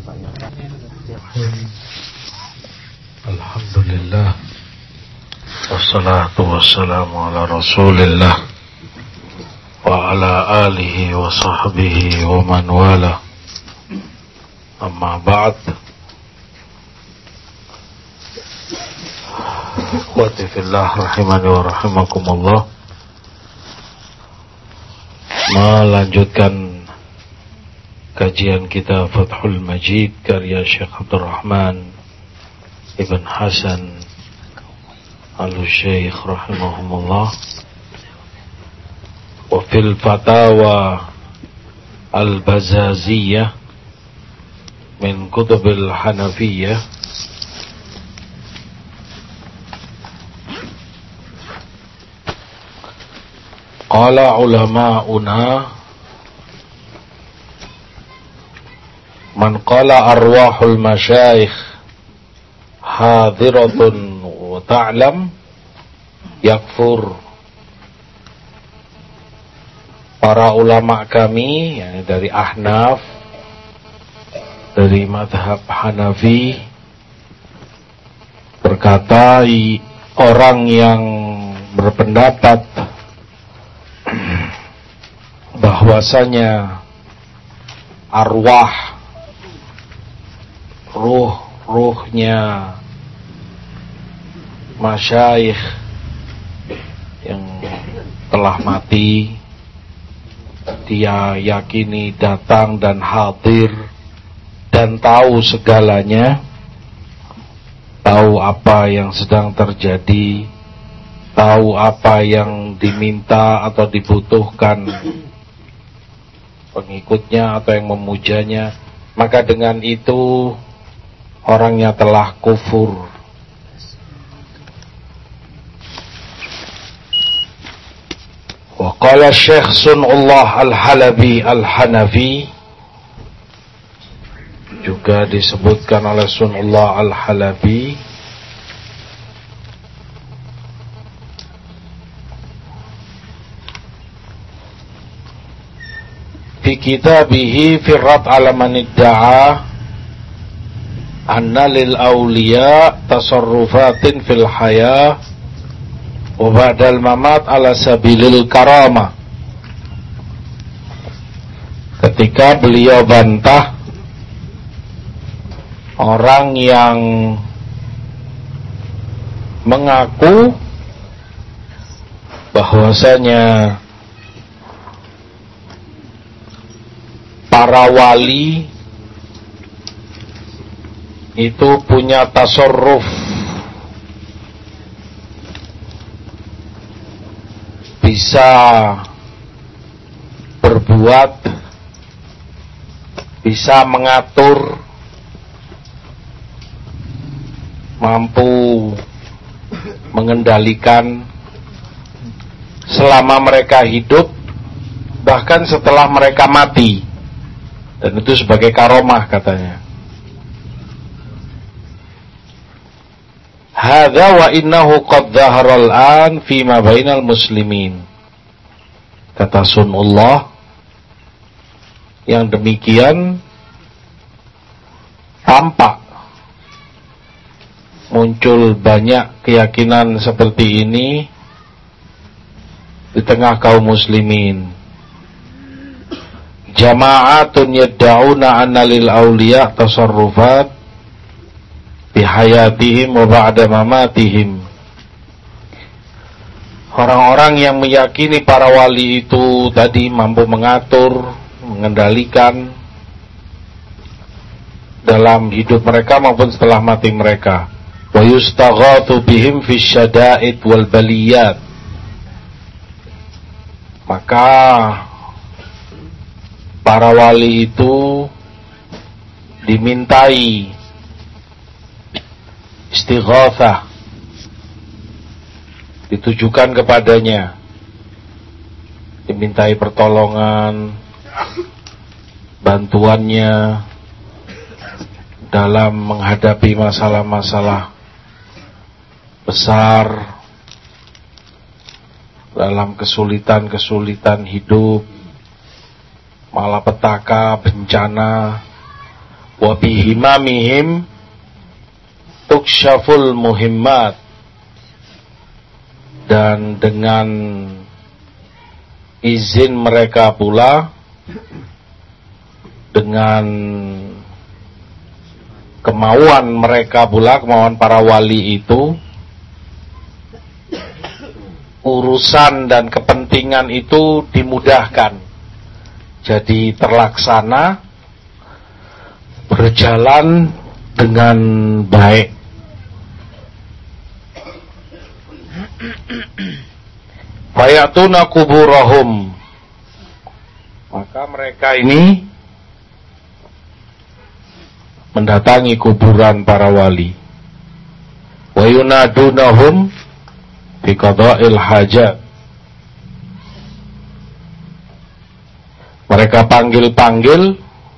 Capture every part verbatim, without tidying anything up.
Alhamdulillah, wassalatu wassalamu ala rasulillah wa ala alihi wa sahbihi wa man wala. Amma ba'd. Ikhwati fillah rahimani wa rahimakumullah. Melanjutkan kajian kita Fathul Majid karya Syekh Abdul Rahman Ibn Hasan Al-Syeikh rahimahumullah. Wa fil fatawa al-Bazaziyah min kutubil Hanafiyah qala ulama'una man qala arwahul masyayikh hadiratun wa ta'lam yakfur. Para ulama kami ya, dari Ahnaf, dari madhab Hanafi berkata, orang yang berpendapat bahwasanya arwah, ruh-ruhnya masyayikh yang telah mati, dia yakini datang dan hadir dan tahu segalanya, tahu apa yang sedang terjadi, tahu apa yang diminta atau dibutuhkan pengikutnya atau yang memujanya, maka dengan itu orangnya telah kufur. Wa qala Syekh Sun'ullah Al-Halabi Al-Hanafi, juga disebutkan oleh Sun'ullah Al-Halabi, fi kitabihi firrat ala man idda'a anna lil awliya tasarrufatin fil haya wa ba'dal mamat ala sabilil karamah. Ketika beliau bantah orang yang mengaku bahwasanya para wali itu punya tasarruf, bisa berbuat, bisa mengatur, mampu mengendalikan selama mereka hidup, bahkan setelah mereka mati, dan itu sebagai karomah katanya. Hadza wa innahu qad dhahara al-an fi ma bainal muslimin. Kata Sunullah, yang demikian tampak muncul banyak keyakinan seperti ini di tengah kaum muslimin. Jama'atun yadda'una anna lil awliya tasarrufat bihayatihim wa ba'da mamatihim. Orang-orang yang meyakini para wali itu tadi mampu mengatur, mengendalikan dalam hidup mereka maupun setelah mati mereka. Wa yustaghathu bihim fi syada'id wal baliyat. Maka para wali itu dimintai istighatsah, ditujukan kepadanya, dimintai pertolongan, bantuannya dalam menghadapi masalah-masalah besar, dalam kesulitan-kesulitan hidup, malapetaka, bencana, wa bihimamihim tukshaful muhimmat, dan dengan izin mereka pula, dengan kemauan mereka pula, kemauan para wali itu, urusan dan kepentingan itu dimudahkan, jadi terlaksana, berjalan dengan baik. Fayatuna kuburahum, maka mereka ini mendatangi kuburan para wali. Wa yunadunahum bi qada'il hajat, mereka panggil-panggil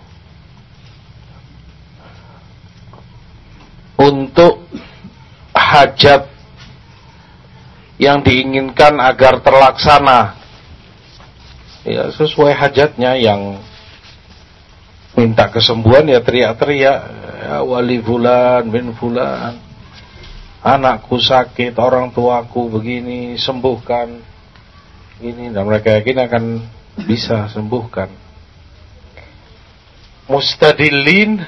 untuk hajat yang diinginkan agar terlaksana, ya sesuai hajatnya. Yang minta kesembuhan ya teriak-teriak, ya wali fulan bin fulan, anakku sakit, orang tuaku begini, sembuhkan ini, dan mereka yakin akan bisa sembuhkan. Mustadillin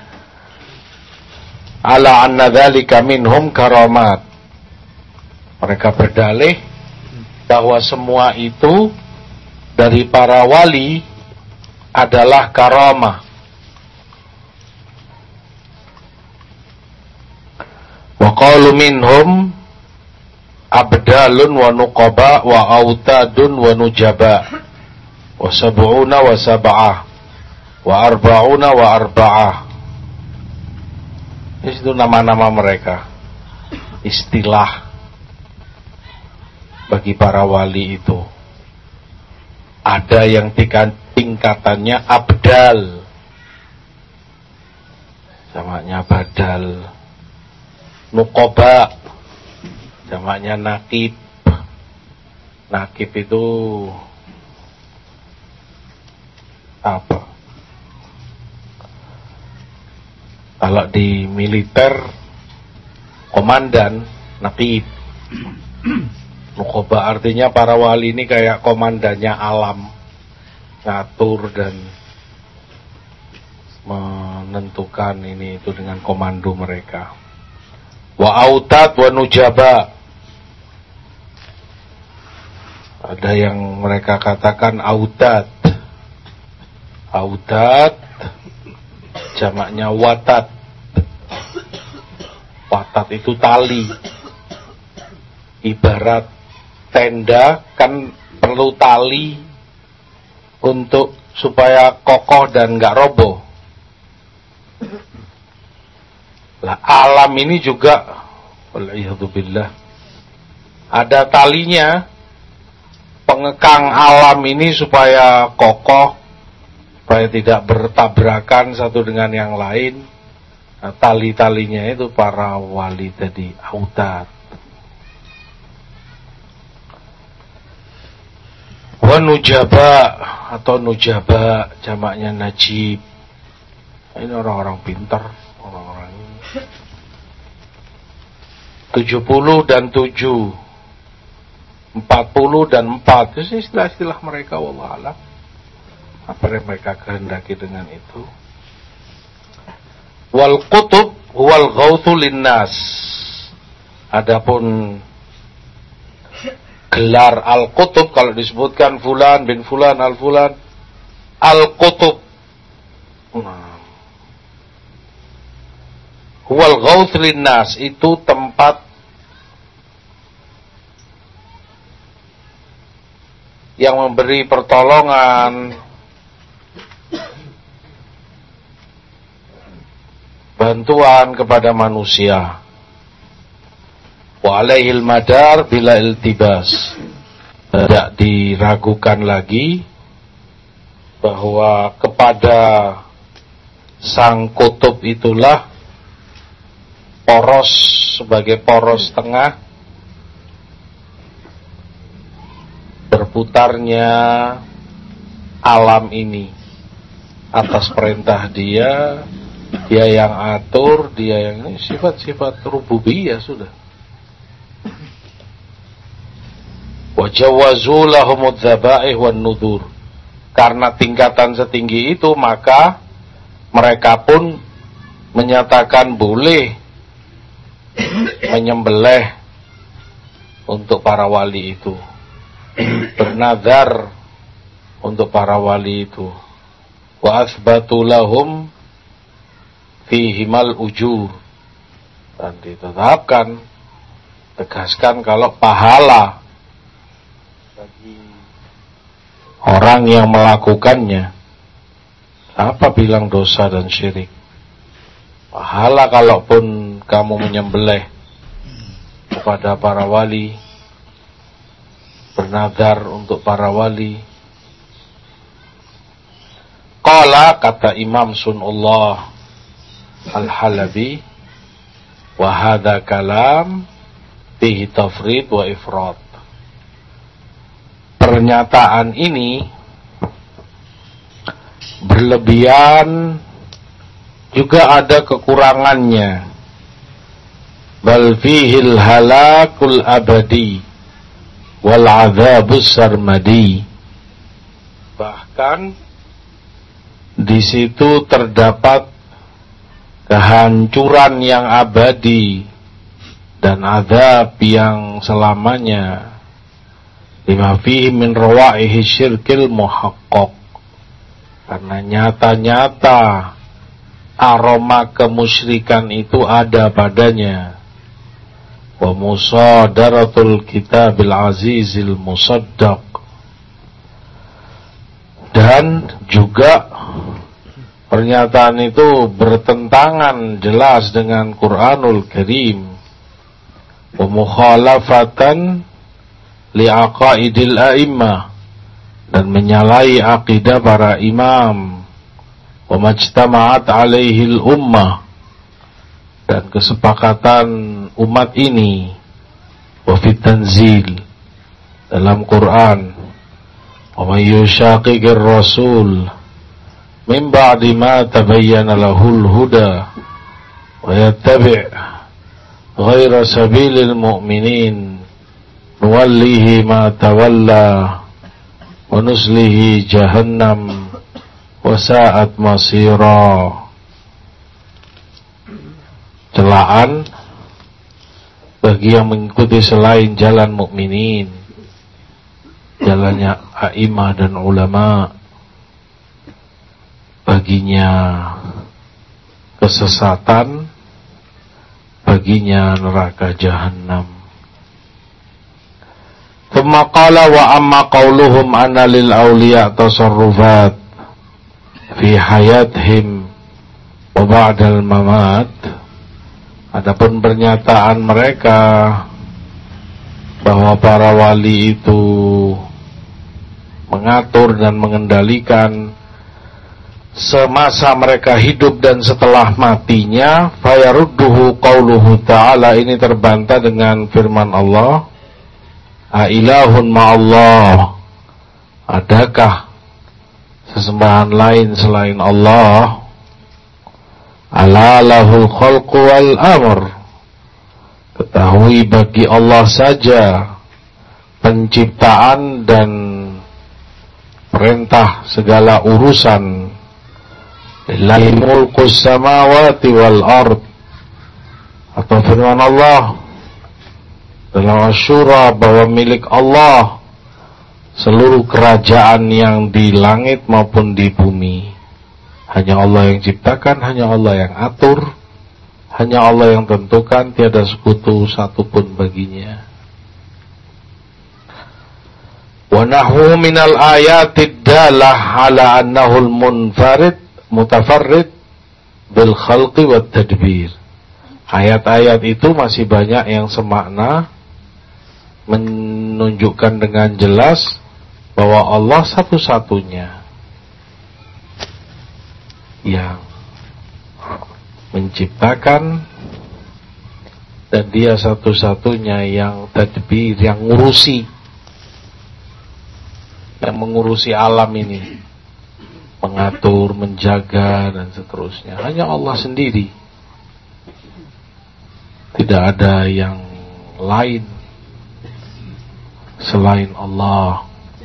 ala anna dzalika minhum karamat, mereka berdalih bahwa semua itu dari para wali adalah karamah. Wa qalu minhum abdalun wa nuqaba wa autadun wa nujaba wa sab'una wa sab'ah wa arba'una wa arba'ah. Itu nama-nama mereka, istilah bagi para wali itu. Ada yang tingkatannya abdal, jamaknya badal. Nuqaba, jamaknya nakib. Nakib itu apa? Kalau di militer komandan, nakib. Nuqaba artinya para wali ini kayak komandannya alam, ngatur dan menentukan ini itu dengan komando mereka. Wa autad wa nujaba, ada yang mereka katakan autad. Autad jamaknya watat. Watat itu tali. Ibarat tenda kan perlu tali untuk supaya kokoh dan gak roboh. Lah alam ini juga, wal'iyadzubillah, ada talinya, pengekang alam ini supaya kokoh, supaya tidak bertabrakan satu dengan yang lain. Nah, tali-talinya itu para wali tadi, autad. Wa nujaba atau nujaba jamaknya najib. Ini orang-orang pintar, orang-orang ini. tujuh puluh dan tujuh, empat puluh dan empat, itu istilah-istilah mereka, wallah alam. Apa yang mereka kehendaki dengan itu? Wal qutub wal ghawthu linnas. Adapun gelar al-qutub, kalau disebutkan fulan bin fulan al-fulan, al-qutub, nah, wal ghawth linnas, itu tempat yang memberi pertolongan, bantuan kepada manusia. Wa alaihil madar bila iltibas, tidak diragukan lagi bahwa kepada sang kutub itulah poros, sebagai poros tengah berputarnya alam ini. Atas perintah dia Dia yang atur, dia yang ini sifat-sifat rububiyah sudah. Wa jawazu lahumudz dzabaih wan nudzur. Karena tingkatan setinggi itu, maka mereka pun menyatakan boleh menyembelih untuk para wali itu, bernazar untuk para wali itu. Wa atsbatu lahum fihimal ujur, dan ditetapkan, tegaskan kalau pahala bagi orang yang melakukannya. Apa bilang dosa dan syirik? Pahala kalaupun kamu menyembelih kepada para wali, bernazar untuk para wali. Qala, kata Imam Sunullah Al-Halabi, wa hadha kalam fihi tafrid wa ifrat. Pernyataan ini berlebihan, juga ada kekurangannya. Bal fihil halakul abadi wal adzabus sarmadi. Bahkan di situ terdapat kehancuran yang abadi dan azab yang selamanya. Lima fihi min rawaihi syirkil muhaqqaq. Karena nyata-nyata aroma kemusyrikan itu ada padanya. Wa musadaratul kitabil azizil musaddaq. Dan juga pernyataan itu bertentangan jelas dengan Quranul Karim. Wa mukhalafatan li'aqaidil a'immah, dan menyalahi akidah para imam. Wa majtama'at alaihil ummah, dan kesepakatan umat ini. Wa fit tanzil, dalam Quran. Wa may yushaqiqir rasul min ba'di ma tabayyana lahul huda wa yattabi' ghaira sabilil mu'minin nuwallihi ma tawalla wa nuslihi jahannam wa sa'at masira. Celaan bagi yang mengikuti selain jalan mukminin, jalannya a'imah dan ulama. Baginya kesesatan, baginya neraka jahannam. Tsumma qala wa amma qauluhum anna lil awliya tasarrufat fi hayatihim wa ba'dal mamat. Adapun pernyataan mereka bahwa para wali itu mengatur dan mengendalikan semasa mereka hidup dan setelah matinya, fayarudduhu qauluhu ta'ala, ini terbantah dengan firman Allah, a ilahun ma'allah, adakah sesembahan lain selain Allah? Ala lahul khalqu wal amr, ketahui bagi Allah saja penciptaan dan perintah segala urusan. Lillahi mulkus samawati wal ard, atau firman Allah dalam Asy-Syura bahwa milik Allah seluruh kerajaan yang di langit maupun di bumi. Hanya Allah yang ciptakan, hanya Allah yang atur, hanya Allah yang tentukan, tiada sekutu satupun baginya. Wa nahu minal ayatid dalah ala annahul munfarid mutafarrid bil khalqi wat tadbir. Ayat-ayat itu masih banyak yang semakna, menunjukkan dengan jelas bahwa Allah satu-satunya yang menciptakan, dan dia satu-satunya yang tadbir, yang ngurusi, yang mengurusi alam ini, mengatur, menjaga, dan seterusnya. Hanya Allah sendiri. Tidak ada yang lain selain Allah.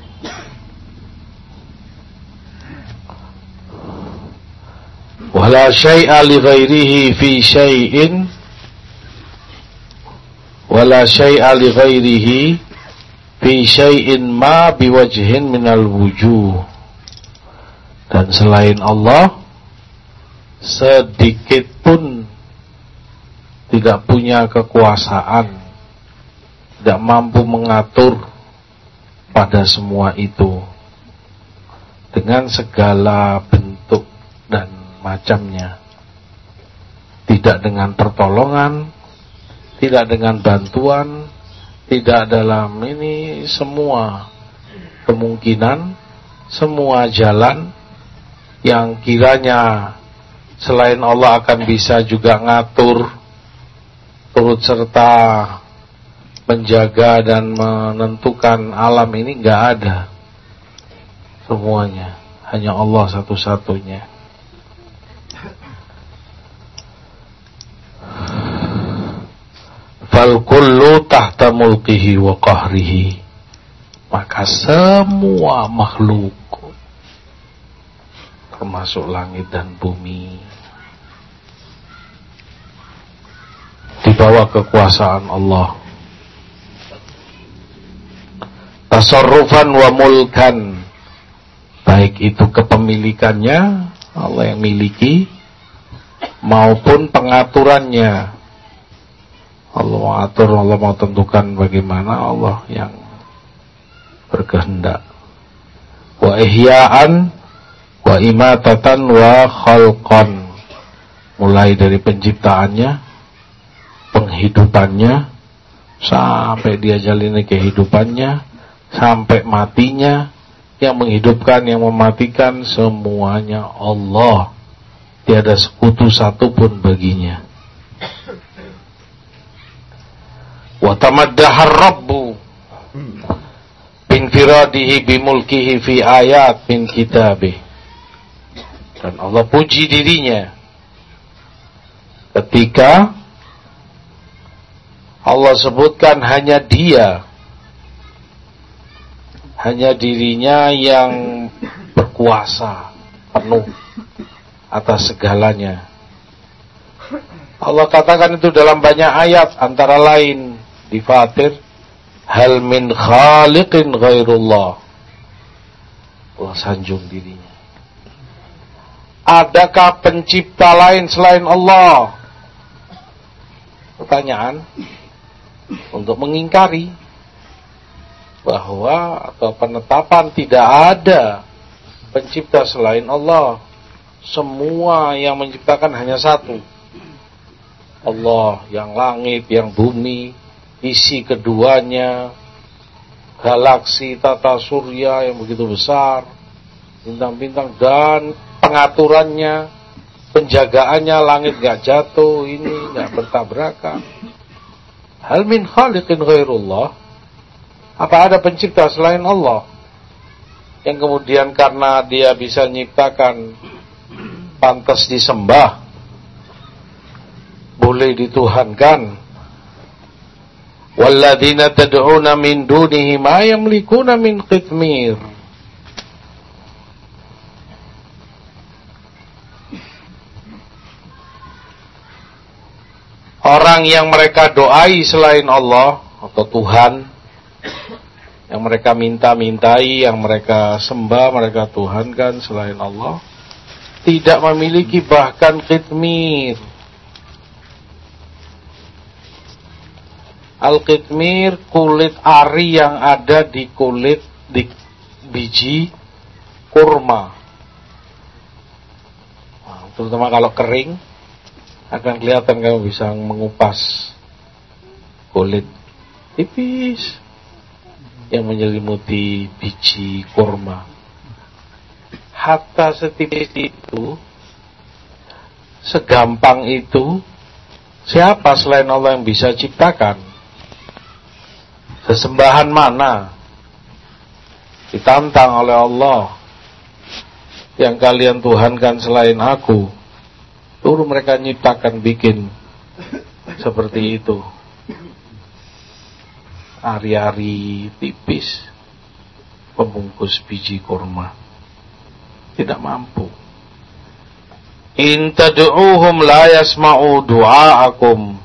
Wala syai'a li ghairihi fi syai'in wala syai'a li ghairihi fi syai'in ma biwajhin minal wujuh. Dan selain Allah sedikit pun tidak punya kekuasaan, tidak mampu mengatur pada semua itu dengan segala bentuk dan macamnya. Tidak dengan pertolongan, tidak dengan bantuan, tidak dalam ini, semua kemungkinan, semua jalan yang kiranya selain Allah akan bisa juga ngatur, turut serta menjaga dan menentukan alam ini, nggak ada. Semuanya hanya Allah satu-satunya. Fal kullu tahta mulkihi wa qahrihi. Maka semua makhluk, termasuk langit dan bumi, di bawah kekuasaan Allah. Tasarrufan wa mulkan, baik itu kepemilikannya Allah yang miliki, maupun pengaturannya Allah mau atur, Allah mau tentukan bagaimana, Allah yang berkehendak. Wa ihya'an wa imatatan wa khalqan, mulai dari penciptaannya, penghidupannya, sampai dia jalani kehidupannya, sampai matinya. Yang menghidupkan, yang mematikan, semuanya Allah. Tiada sekutu satupun baginya. Wa tamaddahar rabbu binfiradihi bimulkihi fi ayat min kitabih. Dan Allah puji dirinya ketika Allah sebutkan hanya dia, hanya dirinya yang berkuasa penuh atas segalanya. Allah katakan itu dalam banyak ayat, antara lain di Fatir, hal min khaliqin ghairullah. Allah sanjung dirinya. Adakah pencipta lain selain Allah? Pertanyaan untuk mengingkari bahwa atau penetapan tidak ada pencipta selain Allah. Semua yang menciptakan hanya satu, Allah, yang langit, yang bumi, isi keduanya, galaksi tata surya yang begitu besar, bintang-bintang, dan pengaturannya, penjagaannya, langit gak jatuh, ini gak bertabrakan. Hal min khaliqin ghairullah, apa ada pencipta selain Allah yang kemudian karena dia bisa nyiptakan pantas disembah, boleh dituhankan? Walladzina tad'una min dunihi ma yamlikuna min qitmir. Orang yang mereka doai selain Allah atau Tuhan, yang mereka minta-mintai, yang mereka sembah, mereka tuhankan selain Allah, tidak memiliki bahkan qitmir. Al-qitmir, kulit ari yang ada di kulit, di biji kurma. Nah, terutama kalau kering, akan kelihatan kamu bisa mengupas kulit tipis yang menyelimuti biji kurma. Hatta setipis itu, segampang itu, siapa selain Allah yang bisa ciptakan? Sesembahan mana ditantang oleh Allah yang kalian tuhankan selain aku. Turun mereka nyiptakan, bikin seperti itu. Ari-ari tipis, pembungkus biji kurma. Tidak mampu. In tad'uuhum la yasma'u du'aakum.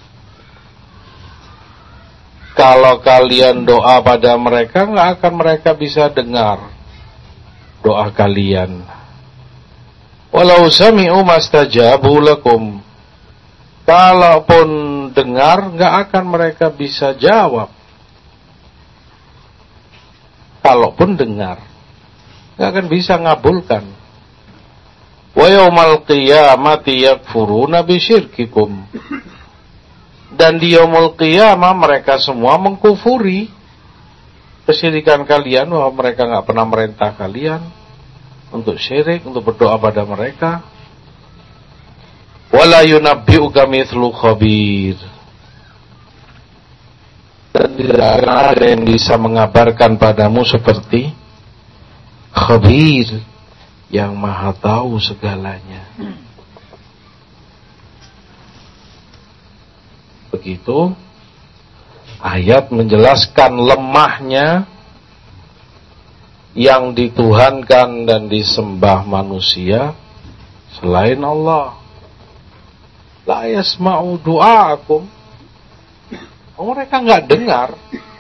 Kalau kalian doa pada mereka, nggak akan mereka bisa dengar doa kalian. Walau sami'u mastajabu lakum. Kalaupun dengar, nggak akan mereka bisa jawab. Kalaupun dengar, nggak akan bisa ngabulkan. Wa yaumal qiyamati yakfuruna bisyirkikum. Dan di yaumul qiyamah mereka semua mengkufuri kesyirikan kalian, bahwa mereka nggak pernah merintah kalian untuk syirik, untuk berdoa pada mereka. Wala yunabbi'uka mithlu khabir. Dan tidak ada yang bisa mengabarkan padamu seperti khabir, yang maha tahu segalanya. Begitu ayat menjelaskan lemahnya yang dituhankan dan disembah manusia selain Allah. La yasma'u du'aakum. Mereka nggak dengar.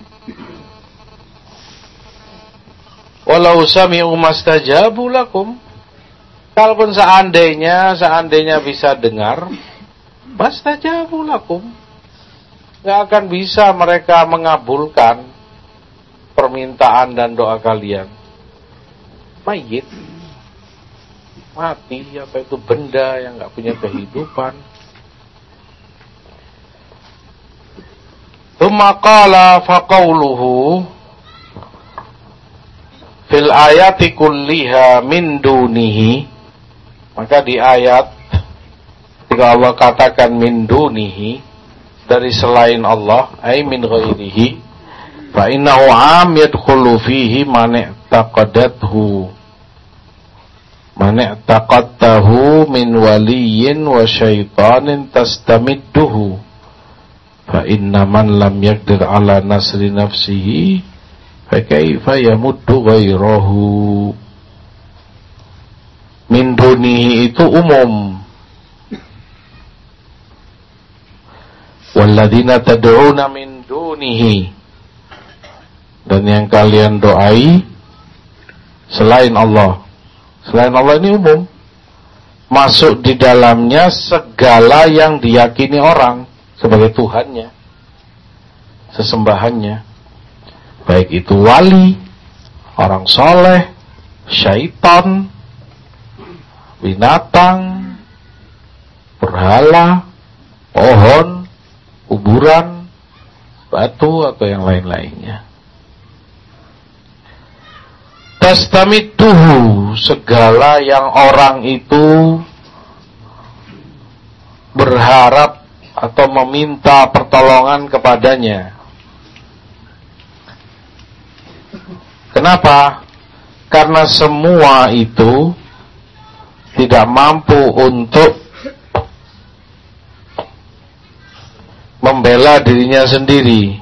Walau sami'u mastajabu lakum. Kalaupun seandainya seandainya bisa dengar, mastajabu lakum, nggak akan bisa mereka mengabulkan permintaan dan doa kalian. Mayit, mati, apa itu benda yang nggak punya kehidupan. Tsumma qala faqauluhu fil ayati kulliha min dunihi. Maka di ayat ketika Allah katakan min dunihi, dari selain Allah, ay min ghairihi, fa innahu 'am yadkhulu fihi man i'taqadathu man i'taqadtahu min waliyyin wa syaitanin tastamidduhu, fa inna man lam yaqdir ala nasri nafsihi fa kaifa yamuddu ghairahu. Min dunihi itu umum. Walladzina tad'una min dunihi, dan yang kalian doai selain Allah. Selain Allah ini umum, masuk di dalamnya segala yang diyakini orang sebagai Tuhannya, sesembahannya, baik itu wali, orang soleh, syaitan, binatang, berhala, pohon, kuburan, batu, atau yang lain-lainnya. Tastamidduhu, segala yang orang itu berharap atau meminta pertolongan kepadanya. Kenapa? Karena semua itu tidak mampu untuk membela dirinya sendiri,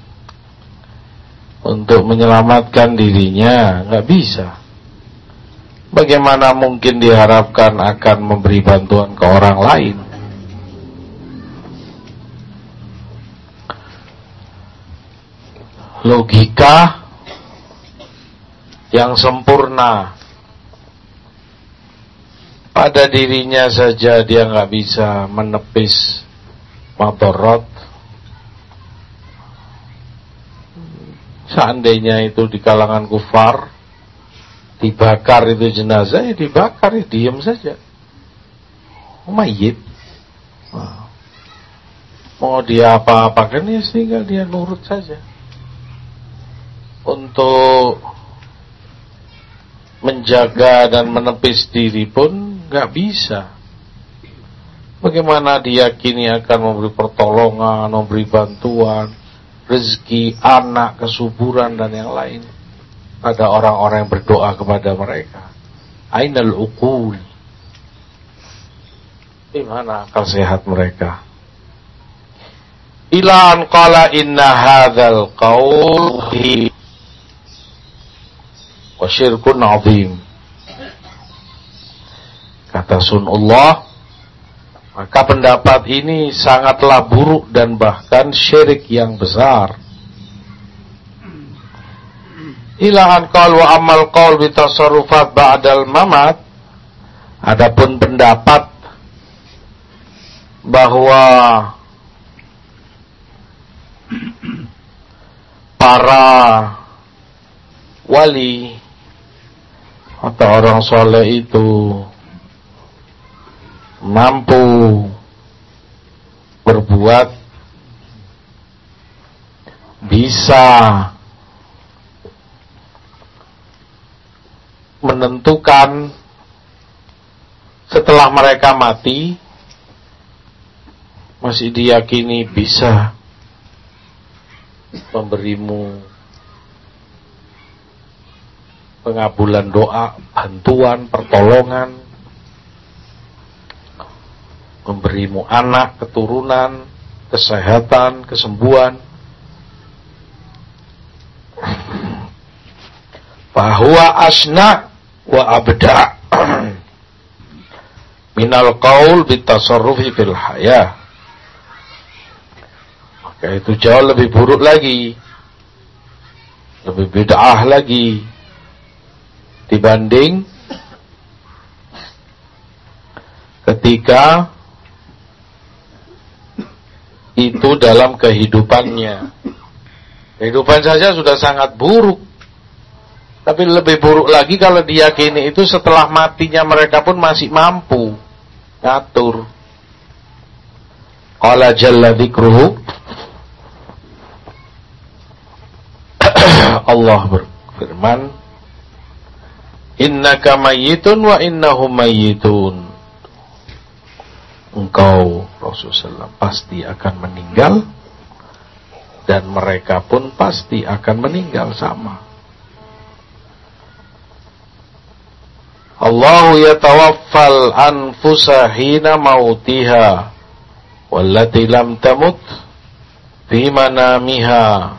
untuk menyelamatkan dirinya, nggak bisa. Bagaimana mungkin diharapkan akan memberi bantuan ke orang lain? Logika yang sempurna pada dirinya saja dia nggak bisa menepis madarat. Seandainya itu di kalangan kufar, dibakar itu jenazah, ya dibakar, ya diam saja. Mayit, mau dia apa-apakan, ya tinggal dia nurut saja. Untuk menjaga dan menepis diri pun nggak bisa. Bagaimana diyakini akan memberi pertolongan, memberi bantuan, rezeki, anak, kesuburan, dan yang lain pada orang-orang yang berdoa kepada mereka. Ainal uqul? Di mana akal sehat mereka? Ila an qala inna hadzal qaul wa syirkun 'adzim. Kata Sunullah, maka pendapat ini sangatlah buruk dan bahkan syirik yang besar. Ila an qaul wa amal qaul bi tasarrufat ba'dal mamat. Adapun pendapat bahwa para wali atau orang soleh itu mampu berbuat, bisa menentukan setelah mereka mati, masih diyakini bisa memberimu pengabulan doa, bantuan, pertolongan, memberimu anak, keturunan, kesehatan, kesembuhan. Fahuwa asna wa abda minal qaul bitasarrufi fil hayah. Maka itu jauh lebih buruk lagi, lebih bid'ah lagi dibanding ketika itu dalam kehidupannya. Kehidupan saja sudah sangat buruk, tapi lebih buruk lagi kalau diyakini itu setelah matinya mereka pun masih mampu ngatur. Qala jalla dzikruhu, Allah berfirman, innaka mayyitun wa innahum mayyitun. Engkau Rasulullah shallallahu alaihi wasallam pasti akan meninggal dan mereka pun pasti akan meninggal sama. Allahu yatawaffal anfusa hina mautiha wallati lam tamut fi manamiha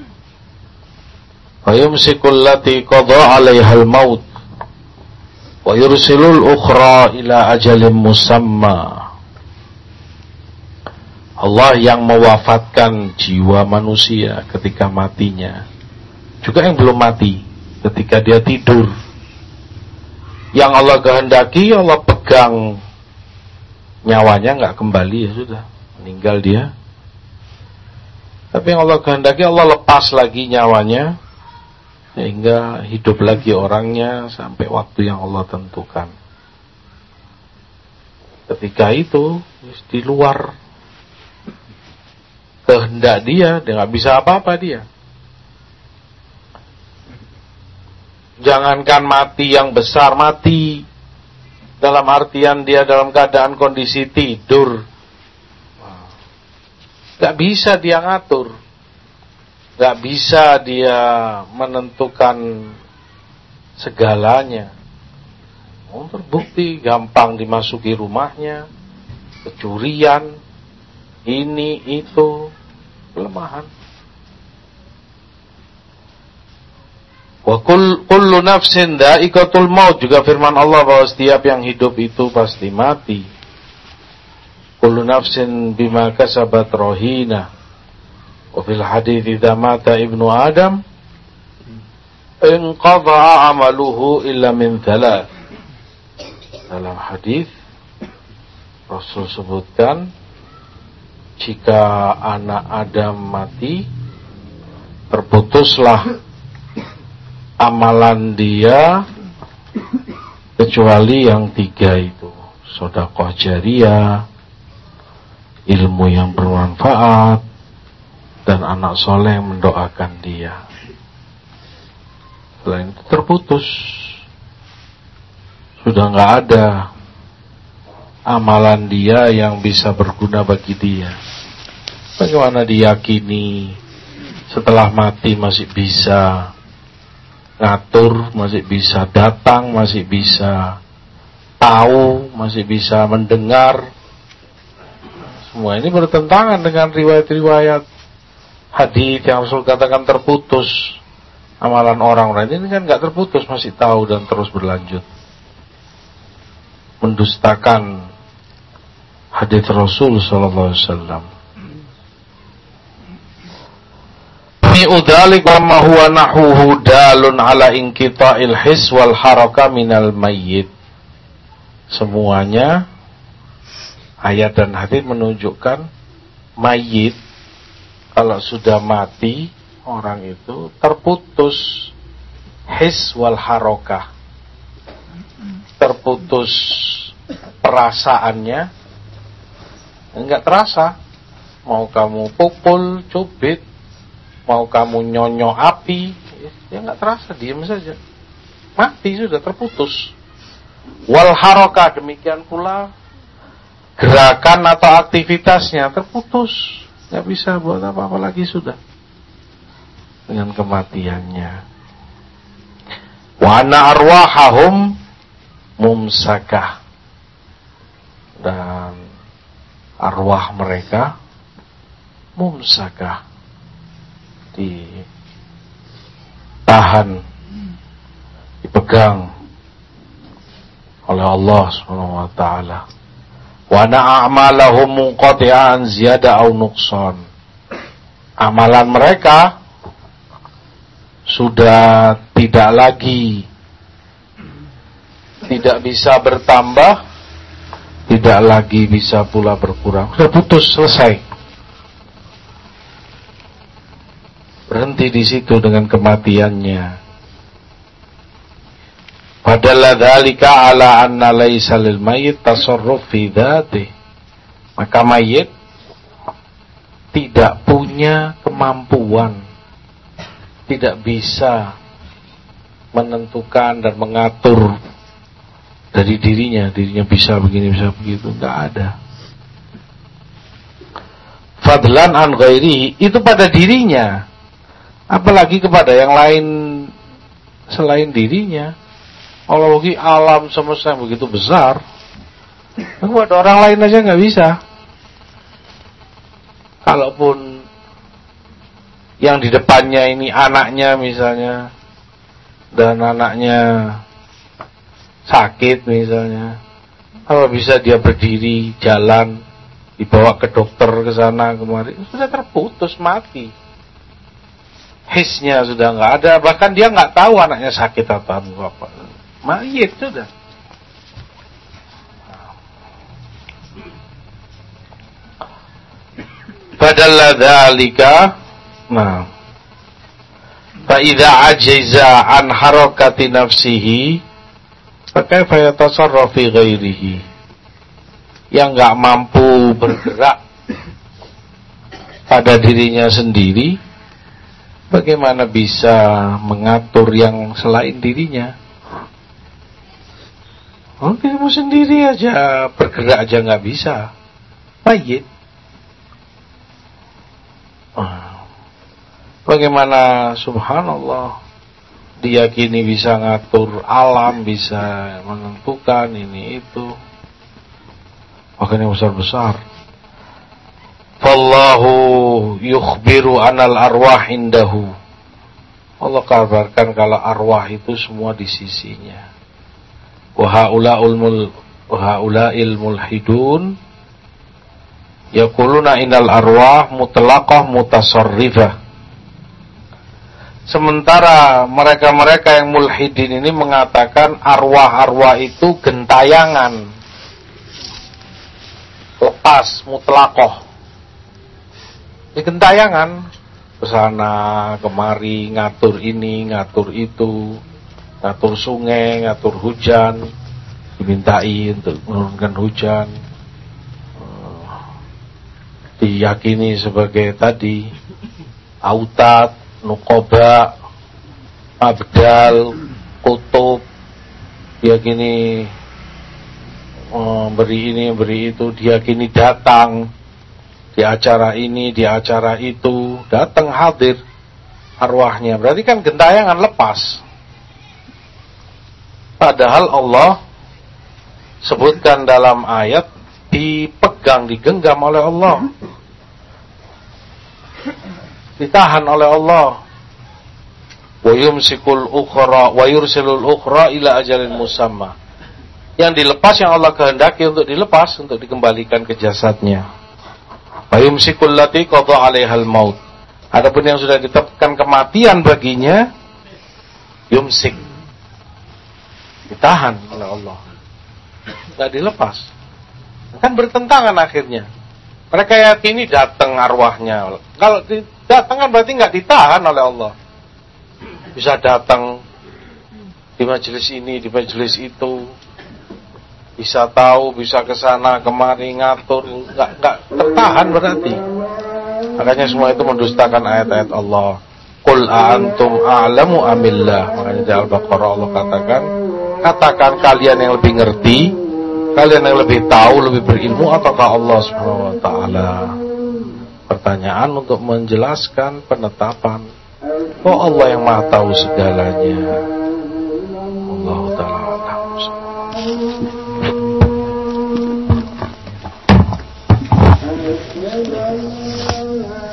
wa yumsikul lati qada 'alaiha al-maut wa yursilul ukhra ila ajalin musamma. Allah yang mewafatkan jiwa manusia ketika matinya, juga yang belum mati ketika dia tidur. Yang Allah kehendaki, Allah pegang nyawanya, nggak kembali, ya sudah, meninggal dia. Tapi yang Allah kehendaki, Allah lepas lagi nyawanya sehingga hidup lagi orangnya sampai waktu yang Allah tentukan. Ketika itu di luar kehendak dia, dia nggak bisa apa-apa dia. Jangankan mati yang besar, mati dalam artian dia dalam keadaan kondisi tidur, nggak bisa dia ngatur, nggak bisa dia menentukan segalanya. Oh, terbukti gampang dimasuki rumahnya, kecurian, ini itu, kelemahan. Wa kullu nafsin dha'iqatul maut, juga firman Allah bahwa setiap yang hidup itu pasti mati. Kullu nafsin bima kasabat rahina. Wa fil hadits idza mata ibnu adam inqadha 'amaluhu illa min thalath. Dalam hadis Rasul sebutkan, jika anak Adam mati, terputuslah amalan dia kecuali yang tiga itu: sedekah jariyah, ilmu yang bermanfaat, dan anak soleh yang mendoakan dia. Selain itu terputus, sudah nggak ada amalan dia yang bisa berguna bagi dia. Bagaimana diyakini setelah mati masih bisa ngatur, masih bisa datang, masih bisa tahu, masih bisa mendengar. Semua ini bertentangan dengan riwayat-riwayat hadis yang Rasul katakan terputus amalan orang-orang. Ini kan nggak terputus, masih tahu dan terus berlanjut. Mendustakan hadis Rasul sallallahu alaihi wasallam. Fi udzalik wa ma huwa nahuhu dalun ala inqita'il his wal haraka minal mayyit. Semuanya ayat dan hadis menunjukkan mayit kalau sudah mati orang itu terputus his wal harokah, terputus perasaannya, enggak terasa. Mau kamu pukul, cubit, mau kamu nyonyo api, ya enggak terasa, diam saja. Mati sudah, terputus. Wal harokah, demikian pula gerakan atau aktivitasnya terputus, nggak bisa buat apa-apa lagi sudah dengan kematiannya. Wa anna arwahahum mumsakah, dan arwah mereka mumsakah, ditahan, dipegang oleh Allah Subhanahu wa taala. Wa na'amalahum munqati'an ziyada au nuqsan. Amalan mereka sudah tidak lagi, tidak bisa bertambah, tidak lagi bisa pula berkurang. Sudah putus, selesai. Berhenti di situ dengan kematiannya. Padahal dzalika ala anna laisa lil mayyit tasarruf fi dzatihi. Maka mayit tidak punya kemampuan, tidak bisa menentukan dan mengatur dari dirinya, dirinya bisa begini, bisa begitu, enggak ada. Fadlan an ghairihi, itu pada dirinya, apalagi kepada yang lain selain dirinya. Allah bagi alam semesta yang begitu besar, buat orang lain aja nggak bisa. Kalaupun yang di depannya ini anaknya misalnya, dan anaknya sakit misalnya, kalau bisa dia berdiri, jalan, dibawa ke dokter ke sana kemari, sudah terputus, mati. Hisnya sudah nggak ada, bahkan dia nggak tahu anaknya sakit atau apa. Mayit sudah. Padahal dzalika, nah, fa idza ajiza an harakati nafsihi, fa kaifa yatasarrafu fi ghairihi. Yang enggak mampu bergerak pada dirinya sendiri, bagaimana bisa mengatur yang selain dirinya? Oh, dirimu sendiri aja bergerak aja nggak bisa, mayit. Oh. Bagaimana subhanallah diyakini bisa ngatur alam, bisa menentukan ini itu, bahkan yang besar-besar. Fallahu yukhbiru anal arwah indahu. Allah kabarkan kalau arwah itu semua di sisinya. Wa haula'ul mul wa haula'il mulhidun yaquluna innal arwah mutlaqah mutasarrifah. Sementara mereka-mereka yang mulhidin ini mengatakan arwah-arwah itu gentayangan, lepas, mutlaqah. Ini gentayangan, kesana kemari, ngatur ini, ngatur itu, ngatur sungai, ngatur hujan, dimintai untuk menurunkan hujan, diyakini sebagai tadi autat, nukoba, abdal, kutub, diyakini beri ini, beri itu, diyakini datang di acara ini, di acara itu, datang hadir arwahnya. Berarti kan gentayangan lepas. Padahal Allah sebutkan dalam ayat dipegang, digenggam oleh Allah, ditahan oleh Allah. Wa yumsikul ukhra wa yursilul ukhra ila ajalin musamma. Yang dilepas yang Allah kehendaki untuk dilepas, untuk dikembalikan ke jasadnya. Wa yumsikul lati qada 'alaihal maut. Adapun yang sudah ditetapkan kematian baginya, yumsik, ditahan oleh Allah, enggak dilepas. Kan bertentangan akhirnya. Mereka yakini datang arwahnya. Kalau datang kan berarti enggak ditahan oleh Allah. Bisa datang di majelis ini, di majelis itu, bisa tahu, bisa ke sana kemari ngatur, enggak enggak tertahan berarti. Makanya semua itu mendustakan ayat-ayat Allah. Qul a'antum a'lamu amillah. Makanya di Al-Baqarah Allah katakan, katakan kalian yang lebih ngerti, kalian yang lebih tahu, lebih berilmu, ataukah Allah Subhanahu wa taala? Pertanyaan untuk menjelaskan penetapan. Oh, Allah yang Maha tahu segalanya. Allah taala alam.